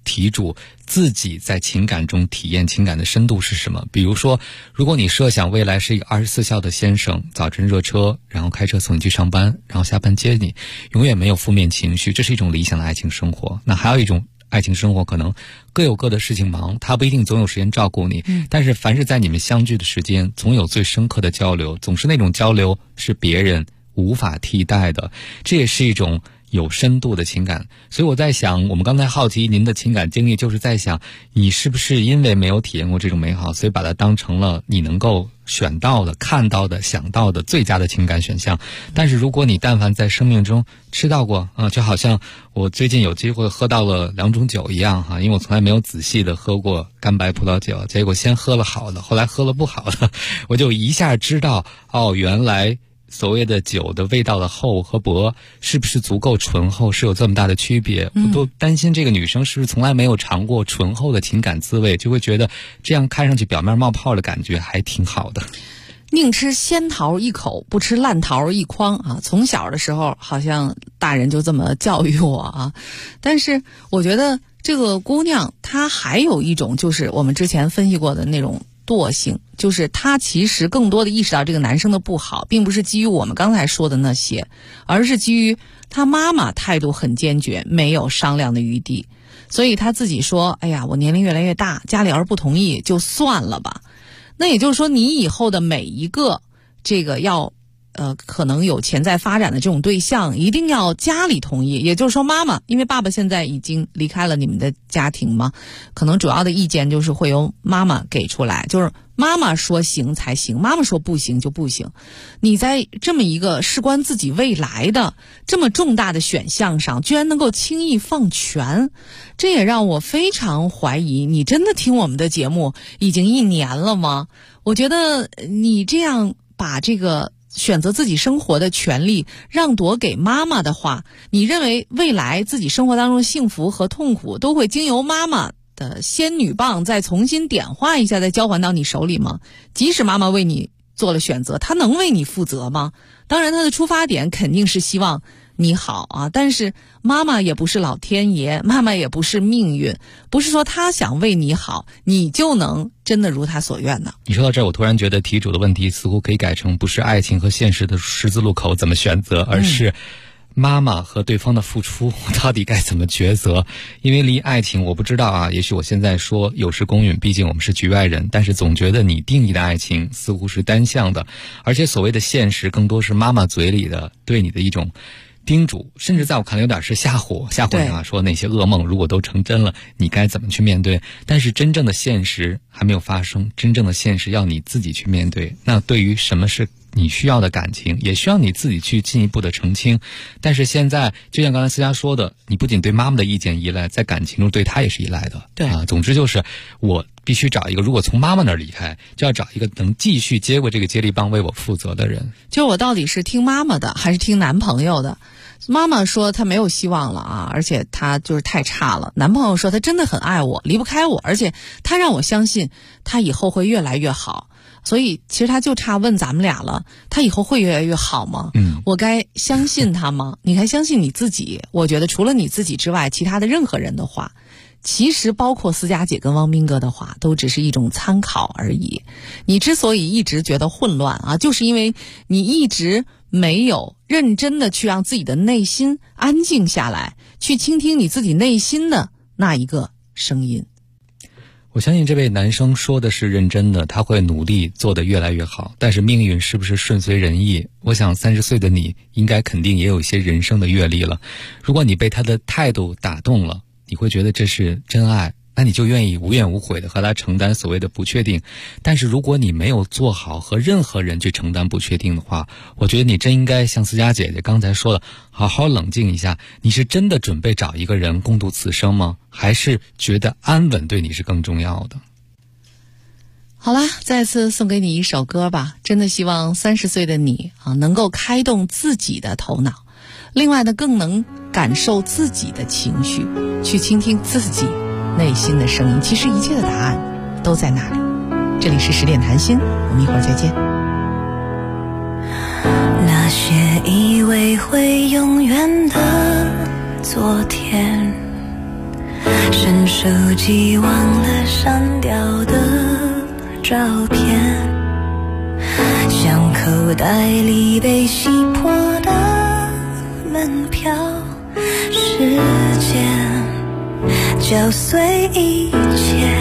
题主自己在情感中体验情感的深度是什么。比如说，如果你设想未来是一个24孝的先生，早晨热车，然后开车送你去上班，然后下班接你，永远没有负面情绪，这是一种理想的爱情生活。那还有一种爱情生活可能各有各的事情忙，他不一定总有时间照顾你，但是凡是在你们相聚的时间，总有最深刻的交流，总是那种交流是别人无法替代的，这也是一种有深度的情感。所以我在想，我们刚才好奇您的情感经历，就是在想你是不是因为没有体验过这种美好，所以把它当成了你能够选到的、看到的、想到的最佳的情感选项。但是如果你但凡在生命中吃到过就好像我最近有机会喝到了2种酒一样因为我从来没有仔细的喝过干白葡萄酒，结果先喝了好的，后来喝了不好的，我就一下知道原来所谓的酒的味道的厚和薄是不是足够醇厚，是有这么大的区别。我都担心这个女生是不是从来没有尝过醇厚的情感滋味，就会觉得这样看上去表面冒泡的感觉还挺好的。 宁吃仙桃一口，不吃烂桃一筐从小的时候好像大人就这么教育我但是我觉得这个姑娘她还有一种就是我们之前分析过的那种惰性，就是她其实更多的意识到这个男生的不好，并不是基于我们刚才说的那些，而是基于她妈妈态度很坚决，没有商量的余地，所以她自己说哎呀，我年龄越来越大，家里要是不同意就算了吧。那也就是说，你以后的每一个这个要可能有潜在发展的这种对象，一定要家里同意。也就是说，妈妈，因为爸爸现在已经离开了你们的家庭嘛，可能主要的意见就是会由妈妈给出来，就是妈妈说行才行，妈妈说不行就不行。你在这么一个事关自己未来的这么重大的选项上，居然能够轻易放权，这也让我非常怀疑，你真的听我们的节目已经1年了吗？我觉得你这样把这个选择自己生活的权利让夺给妈妈的话，你认为未来自己生活当中的幸福和痛苦都会经由妈妈的仙女棒再重新点化一下，再交还到你手里吗？即使妈妈为你做了选择，她能为你负责吗？当然她的出发点肯定是希望你好但是妈妈也不是老天爷，妈妈也不是命运，不是说她想为你好你就能真的如她所愿呢。 你说到这儿，我突然觉得题主的问题似乎可以改成不是爱情和现实的十字路口怎么选择，而是妈妈和对方的付出到底该怎么抉择。因为离爱情我不知道也许我现在说有失公允，毕竟我们是局外人，但是总觉得你定义的爱情似乎是单向的，而且所谓的现实更多是妈妈嘴里的对你的一种叮嘱，甚至在我看来有点是吓唬你说那些噩梦如果都成真了你该怎么去面对。但是真正的现实还没有发生，真正的现实要你自己去面对。那对于什么是你需要的感情，也需要你自己去进一步的澄清。但是现在就像刚才思佳说的，你不仅对妈妈的意见依赖，在感情中对她也是依赖的。 对总之就是我必须找一个，如果从妈妈那儿离开，就要找一个能继续接过这个接力棒为我负责的人。 就我到底是听妈妈的还是听男朋友的？妈妈说她没有希望了而且她就是太差了。男朋友说他真的很爱我，离不开我，而且他让我相信他以后会越来越好。所以其实他就差问咱们俩了，他以后会越来越好吗？我该相信他吗？你还相信你自己？我觉得除了你自己之外，其他的任何人的话，其实包括思佳姐跟汪斌哥的话，都只是一种参考而已。你之所以一直觉得混乱就是因为你一直没有认真的去让自己的内心安静下来，去倾听你自己内心的那一个声音。 我相信这位男生说的是认真的，他会努力做得越来越好。但是命运是不是顺遂人意？我想30岁的你应该肯定也有一些人生的阅历了。如果你被他的态度打动了，你会觉得这是真爱，那你就愿意无怨无悔的和他承担所谓的不确定。但是如果你没有做好和任何人去承担不确定的话，我觉得你真应该像思佳姐姐刚才说的，好好冷静一下。你是真的准备找一个人共度此生吗？还是觉得安稳对你是更重要的？ 好啦，再次送给你一首歌吧。真的希望30岁的你能够开动自己的头脑，另外呢更能感受自己的情绪，去倾听自己内心的声音。其实一切的答案都在那里。这里是10点谈心，我们一会儿再见。 那些以为会永远的昨天， 伸手机忘了删掉的照片，像口袋里被洗破的门票，时间搅碎一切，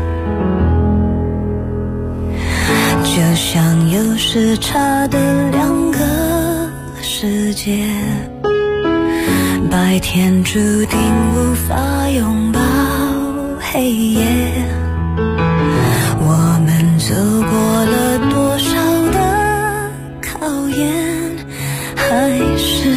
就像有时差的两个世界，白天注定无法拥抱黑夜，我们走过了多少的考验，还是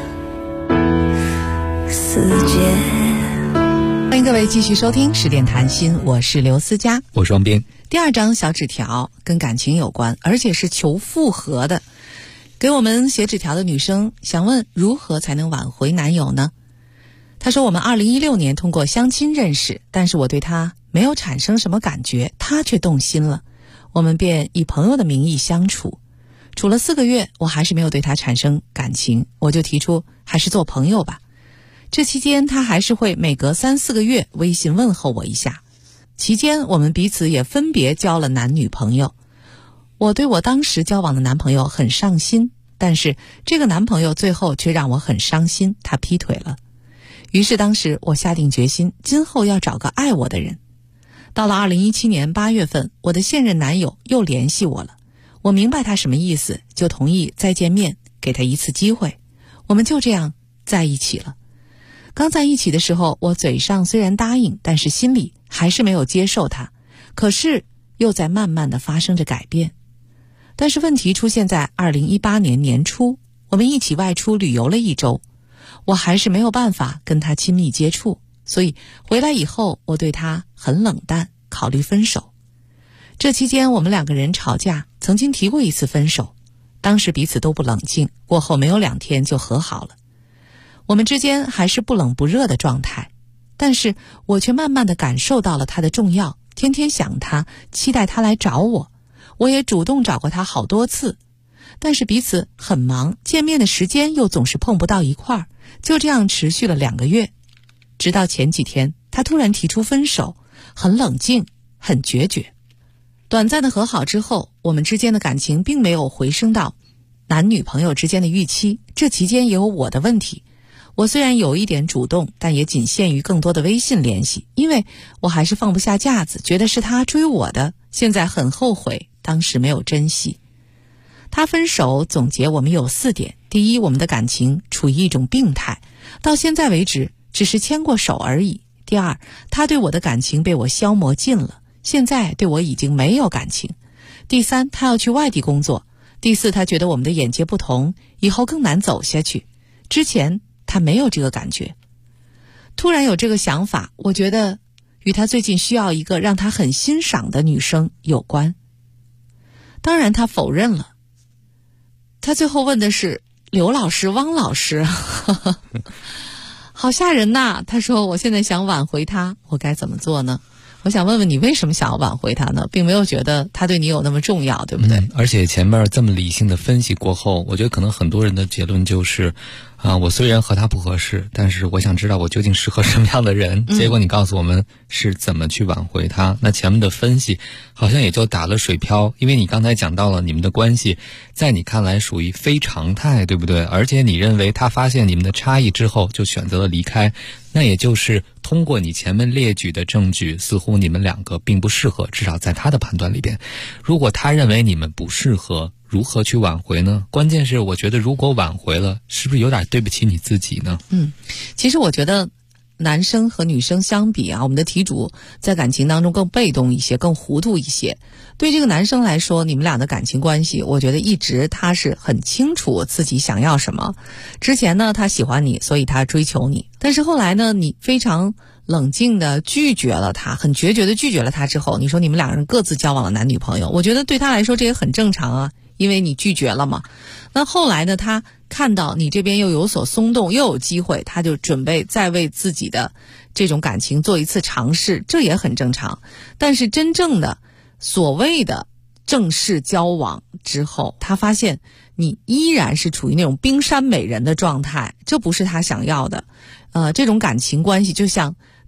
死结。 欢迎各位继续收听十点谈心，我是刘思佳， 我是王斌。 第二张小纸条跟感情有关，而且是求复合的。给我们写纸条的女生想问，如何才能挽回男友呢？她说，我们2016年通过相亲认识，但是我对他没有产生什么感觉，他却动心了，我们便以朋友的名义相处。处了4个月，我还是没有对他产生感情，我就提出还是做朋友吧。这期间他还是会每隔3-4个月微信问候我一下。期间我们彼此也分别交了男女朋友。我对我当时交往的男朋友很上心，但是这个男朋友最后却让我很伤心，他劈腿了。于是当时我下定决心，今后要找个爱我的人。到了2017年8月份，我的现任男友又联系我了，我明白他什么意思，就同意再见面，给他一次机会。我们就这样在一起了。刚在一起的时候，我嘴上虽然答应，但是心里还是没有接受他，可是又在慢慢的发生着改变。但是问题出现在2018年年初，我们一起外出旅游了1周，我还是没有办法跟他亲密接触，所以回来以后我对他很冷淡，考虑分手。这期间我们2个人吵架，曾经提过1次分手，当时彼此都不冷静，过后没有2天就和好了。我们之间还是不冷不热的状态，但是我却慢慢地感受到了他的重要，天天想他，期待他来找我。我也主动找过他好多次，但是彼此很忙，见面的时间又总是碰不到一块儿，就这样持续了2个月。直到前几天，他突然提出分手，很冷静，很决绝。短暂的和好之后，我们之间的感情并没有回升到男女朋友之间的预期，这期间也有我的问题。我虽然有一点主动，但也仅限于更多的微信联系，因为我还是放不下架子，觉得是他追我的，现在很后悔当时没有珍惜。他分手总结我们有4点。第一，我们的感情处于一种病态，到现在为止只是牵过手而已。第二，他对我的感情被我消磨尽了，现在对我已经没有感情。第三，他要去外地工作。第四，他觉得我们的眼界不同，以后更难走下去。之前他没有这个感觉，突然有这个想法，我觉得与他最近需要一个让他很欣赏的女生有关。当然他否认了，他最后问的是刘老师、汪老师好吓人呐。他说我现在想挽回他，我该怎么做呢？我想问问你，为什么想要挽回他呢？并没有觉得他对你有那么重要，对不对？ 而且前面这么理性的分析过后，我觉得可能很多人的结论就是我虽然和他不合适，但是我想知道我究竟适合什么样的人。结果你告诉我们是怎么去挽回他，那前面的分析好像也就打了水漂，因为你刚才讲到了你们的关系在你看来属于非常态，对不对？而且你认为他发现你们的差异之后就选择了离开，那也就是通过你前面列举的证据，似乎你们2个并不适合，至少在他的判断里边。如果他认为你们不适合，如何去挽回呢？关键是我觉得如果挽回了，是不是有点对不起你自己呢？ 其实我觉得男生和女生相比啊，我们的题主在感情当中更被动一些，更糊涂一些。对这个男生来说，你们俩的感情关系，我觉得一直他是很清楚自己想要什么。之前呢，他喜欢你，所以他追求你，但是后来呢，你非常冷静的拒绝了他，很决绝的拒绝了他之后，你说你们2个人各自交往了男女朋友，我觉得对他来说这也很正常啊，因为你拒绝了嘛。那后来呢，他看到你这边又有所松动，又有机会，他就准备再为自己的这种感情做一次尝试，这也很正常。但是真正的所谓的正式交往之后，他发现你依然是处于那种冰山美人的状态，这不是他想要的。这种感情关系就像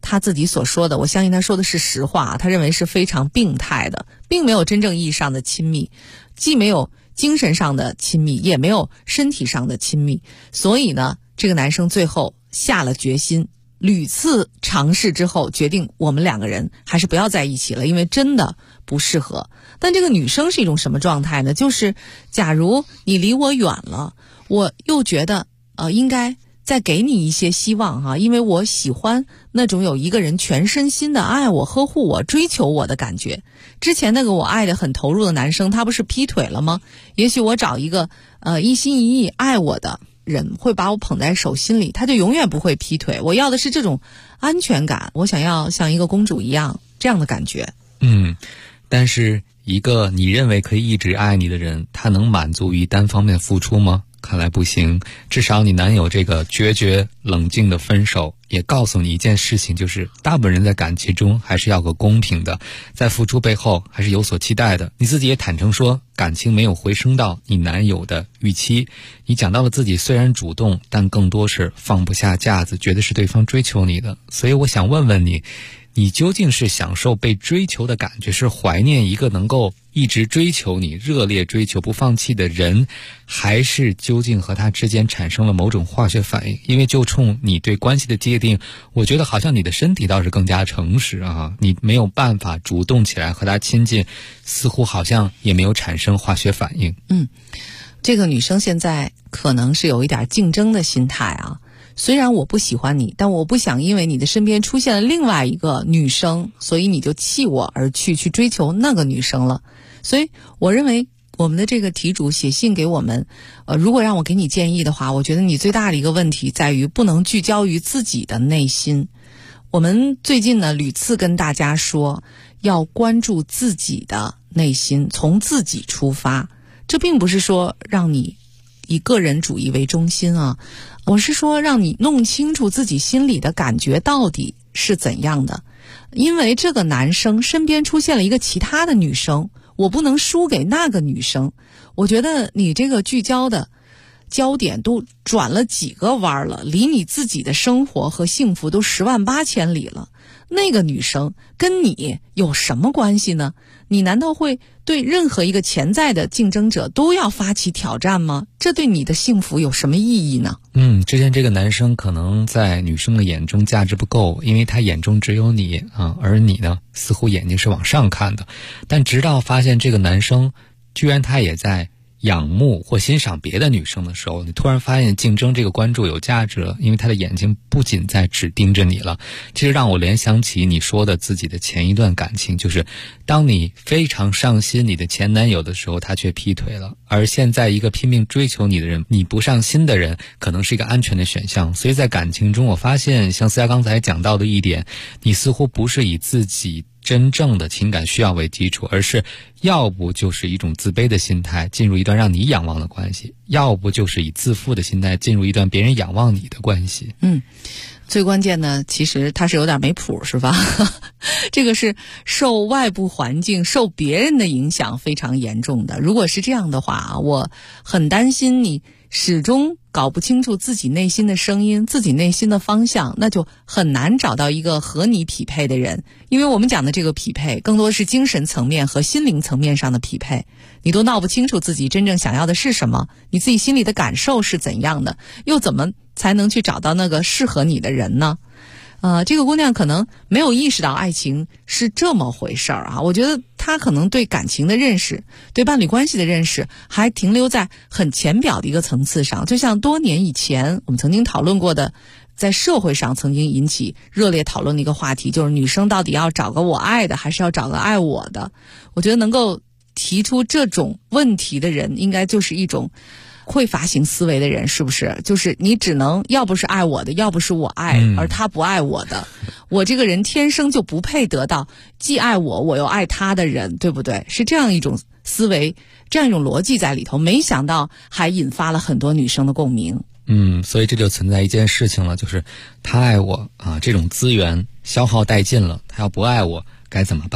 他自己所说的，我相信他说的是实话，他认为是非常病态的，并没有真正意义上的亲密，既没有精神上的亲密，也没有身体上的亲密。所以呢，这个男生最后下了决心，屡次尝试之后决定我们两个人还是不要在一起了，因为真的不适合。但这个女生是一种什么状态呢？就是假如你离我远了，我又觉得应该再给你一些希望因为我喜欢那种有一个人全身心的爱我、呵护我、追求我的感觉。之前那个我爱的很投入的男生，他不是劈腿了吗？也许我找一个一心一意爱我的人，会把我捧在手心里，他就永远不会劈腿。我要的是这种安全感，我想要像一个公主一样这样的感觉。 但是一个你认为可以一直爱你的人，他能满足于单方面付出吗？看来不行。至少你男友这个决绝冷静的分手也告诉你一件事情，就是大部分人在感情中还是要个公平的，在付出背后还是有所期待的。你自己也坦诚说感情没有回升到你男友的预期，你讲到了自己虽然主动，但更多是放不下架子，觉得是对方追求你的。所以我想问问你，你究竟是享受被追求的感觉，是怀念一个能够一直追求你、热烈追求不放弃的人，还是究竟和他之间产生了某种化学反应？因为就冲你对关系的界定，我觉得好像你的身体倒是更加诚实你没有办法主动起来和他亲近，似乎好像也没有产生化学反应。 这个女生现在可能是有一点竞争的心态虽然我不喜欢你，但我不想因为你的身边出现了另外一个女生，所以你就弃我而去追求那个女生了。所以我认为我们的这个题主写信给我们，如果让我给你建议的话，我觉得你最大的一个问题在于不能聚焦于自己的内心。我们最近呢屡次跟大家说要关注自己的内心，从自己出发。这并不是说让你以个人主义为中心我是说让你弄清楚自己心里的感觉到底是怎样的。因为这个男生身边出现了一个其他的女生，我不能输给那个女生。我觉得你这个聚焦的焦点都转了几个弯了，离你自己的生活和幸福都10万8千里了。那个女生跟你有什么关系呢？你难道会对任何一个潜在的竞争者都要发起挑战吗？这对你的幸福有什么意义呢？ 之前这个男生可能在女生的眼中价值不够，因为他眼中只有你而你呢似乎眼睛是往上看的。但直到发现这个男生居然他也在仰慕或欣赏别的女生的时候，你突然发现竞争这个关注有价值了，因为他的眼睛不仅在只盯着你了。其实让我联想起你说的自己的前一段感情，就是当你非常上心你的前男友的时候，他却劈腿了，而现在一个拼命追求你的人，你不上心的人可能是一个安全的选项。所以在感情中，我发现像思佳刚才讲到的一点，你似乎不是以自己真正的情感需要为基础，而是要不就是一种自卑的心态进入一段让你仰望的关系，要不就是以自负的心态进入一段别人仰望你的关系。 最关键呢，其实他是有点没谱，是吧？这个是受外部环境、受别人的影响非常严重的。如果是这样的话我很担心你始终搞不清楚自己内心的声音、自己内心的方向，那就很难找到一个和你匹配的人。因为我们讲的这个匹配更多是精神层面和心灵层面上的匹配，你都闹不清楚自己真正想要的是什么，你自己心里的感受是怎样的，又怎么才能去找到那个适合你的人呢？这个姑娘可能没有意识到爱情是这么回事儿我觉得她可能对感情的认识、对伴侣关系的认识还停留在很浅表的一个层次上。就像多年以前我们曾经讨论过的，在社会上曾经引起热烈讨论的一个话题，就是女生到底要找个我爱的还是要找个爱我的。我觉得能够提出这种问题的人，应该就是一种匮乏型思维的人，是不是？就是你只能要不是爱我的，要不是我爱而他不爱我的。我这个人天生就不配得到既爱我又爱他的人，对不对？是这样一种思维，这样一种逻辑在里头。没想到还引发了很多女生的共鸣。 所以这就存在一件事情了，就是他爱我这种资源消耗殆尽了，他要不爱我该怎么办？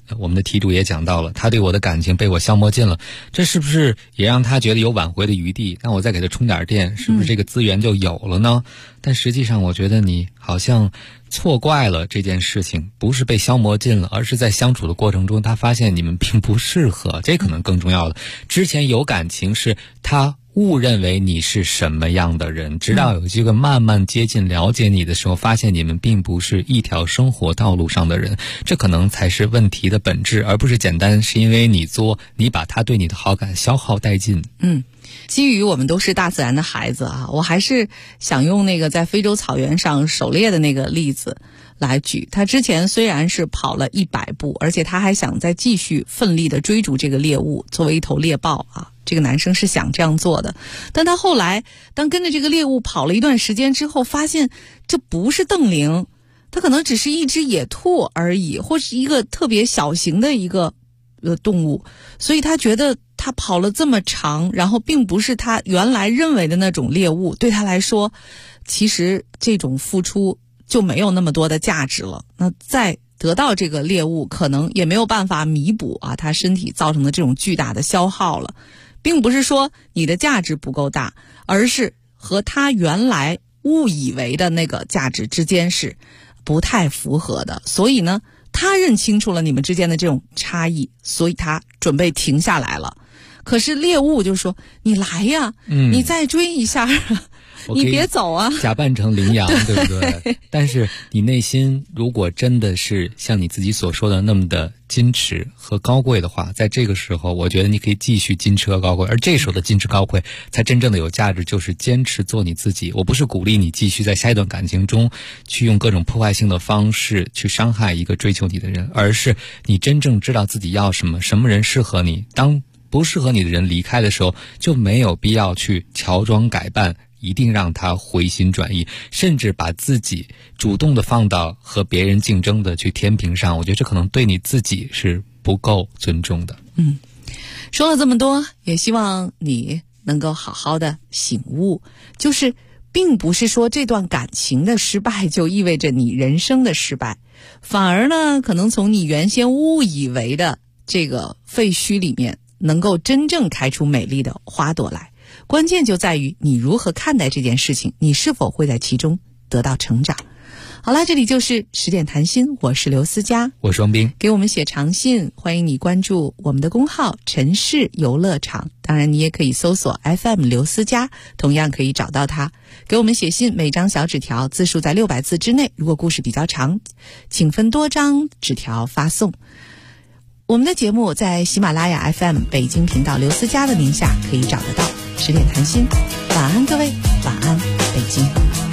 我们的题主也讲到了，他对我的感情被我消磨尽了，这是不是也让他觉得有挽回的余地？那我再给他充点电，是不是这个资源就有了呢？但实际上我觉得你好像错怪了这件事情，不是被消磨尽了，而是在相处的过程中他发现你们并不适合，这可能更重要的。之前有感情是他误认为你是什么样的人，直到有机会慢慢接近了解你的时候，发现你们并不是一条生活道路上的人，这可能才是问题的本质，而不是简单是因为你作，你把他对你的好感消耗殆尽。 基于我们都是大自然的孩子啊，我还是想用那个在非洲草原上狩猎的那个例子来举。他之前虽然是跑了100步，而且他还想再继续奋力的追逐这个猎物，作为一头猎豹啊，这个男生是想这样做的。但他后来当跟着这个猎物跑了一段时间之后，发现这不是瞪羚，它可能只是一只野兔而已，或是一个特别小型的一个动物，所以他觉得他跑了这么长，然后并不是他原来认为的那种猎物，对他来说其实这种付出就没有那么多的价值了。那再得到这个猎物可能也没有办法弥补啊他身体造成的这种巨大的消耗了。并不是说你的价值不够大，而是和他原来误以为的那个价值之间是不太符合的。所以呢，他认清楚了你们之间的这种差异，所以他准备停下来了。可是猎物就说你来呀，你再追一下，你别走啊， 假扮成羚羊对不对？但是你内心如果真的是像你自己所说的那么的矜持和高贵的话，在这个时候我觉得你可以继续矜持和高贵，而这时候的矜持高贵才真正的有价值，就是坚持做你自己。我不是鼓励你继续在下一段感情中去用各种破坏性的方式去伤害一个追求你的人，而是你真正知道自己要什么，什么人适合你，当不适合你的人离开的时候，就没有必要去乔装改扮，一定让他回心转意，甚至把自己主动的放到和别人竞争的去天平上，我觉得这可能对你自己是不够尊重的。 说了这么多，也希望你能够好好的醒悟，就是并不是说这段感情的失败就意味着你人生的失败，反而呢，可能从你原先误以为的这个废墟里面能够真正开出美丽的花朵来。关键就在于你如何看待这件事情，你是否会在其中得到成长。好了，这里就是10点谈心，我是刘思佳， 我是王斌。 给我们写长信，欢迎你关注我们的公号城市游乐场，当然你也可以搜索 FM 刘思佳，同样可以找到它。给我们写信，每张小纸条字数在600字之内，如果故事比较长，请分多张纸条发送。我们的节目在喜马拉雅 FM 北京频道刘思佳的名下可以找得到。10点谈心，晚安各位，晚安北京。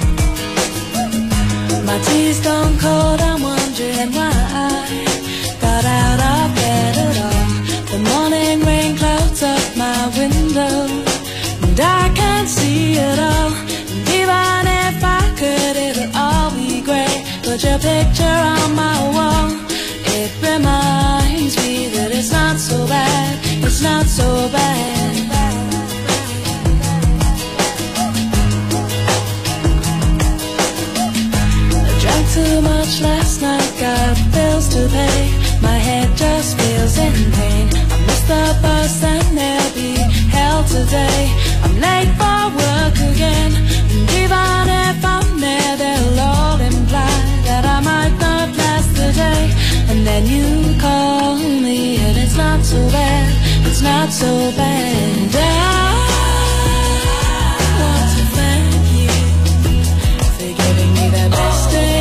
My tea's gone cold, I'm wondering why I got out of bed at all. The morning rain clouds up my window, and I can't see it all. And even if I could, it'll all be grey. Put your picture on my wall, it reminds me that it's not so bad, it's not so bad. Too much last night, got bills to pay. My head just feels in pain. I missed the bus and there'll be hell today. I'm late for work again, and even if I'm there, they'll all imply that I might not last the day. And then you call me, and it's not so bad, it's not so bad. I want to thank you for giving me the best day.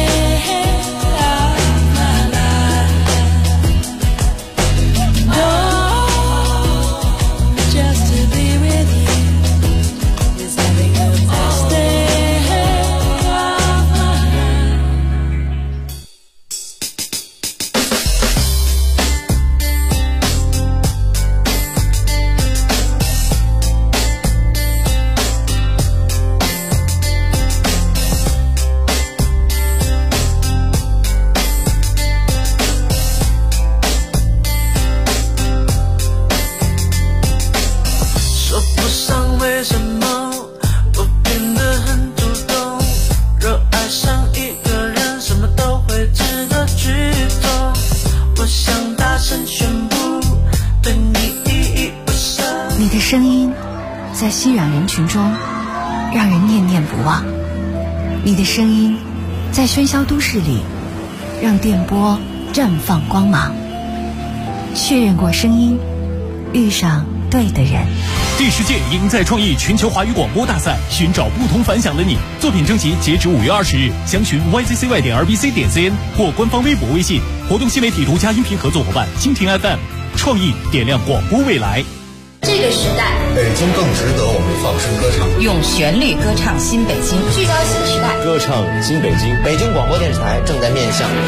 声音在熙攘人群中让人念念不忘，你的声音在喧嚣都市里让电波绽放光芒。确认过声音，遇上对的人。 第10届赢在创意全球华语广播大赛，寻找不同凡响的你。作品征集截止5月20日，详询 yzcy.rbc.cn 或官方微博微信。活动新媒体独家音频合作伙伴蜻蜓 FM， 创意点亮广播未来。 这个时代， 北京更值得我们放声歌唱， 用旋律歌唱新北京，聚焦新时代， 歌唱新北京。北京广播电视台正在面向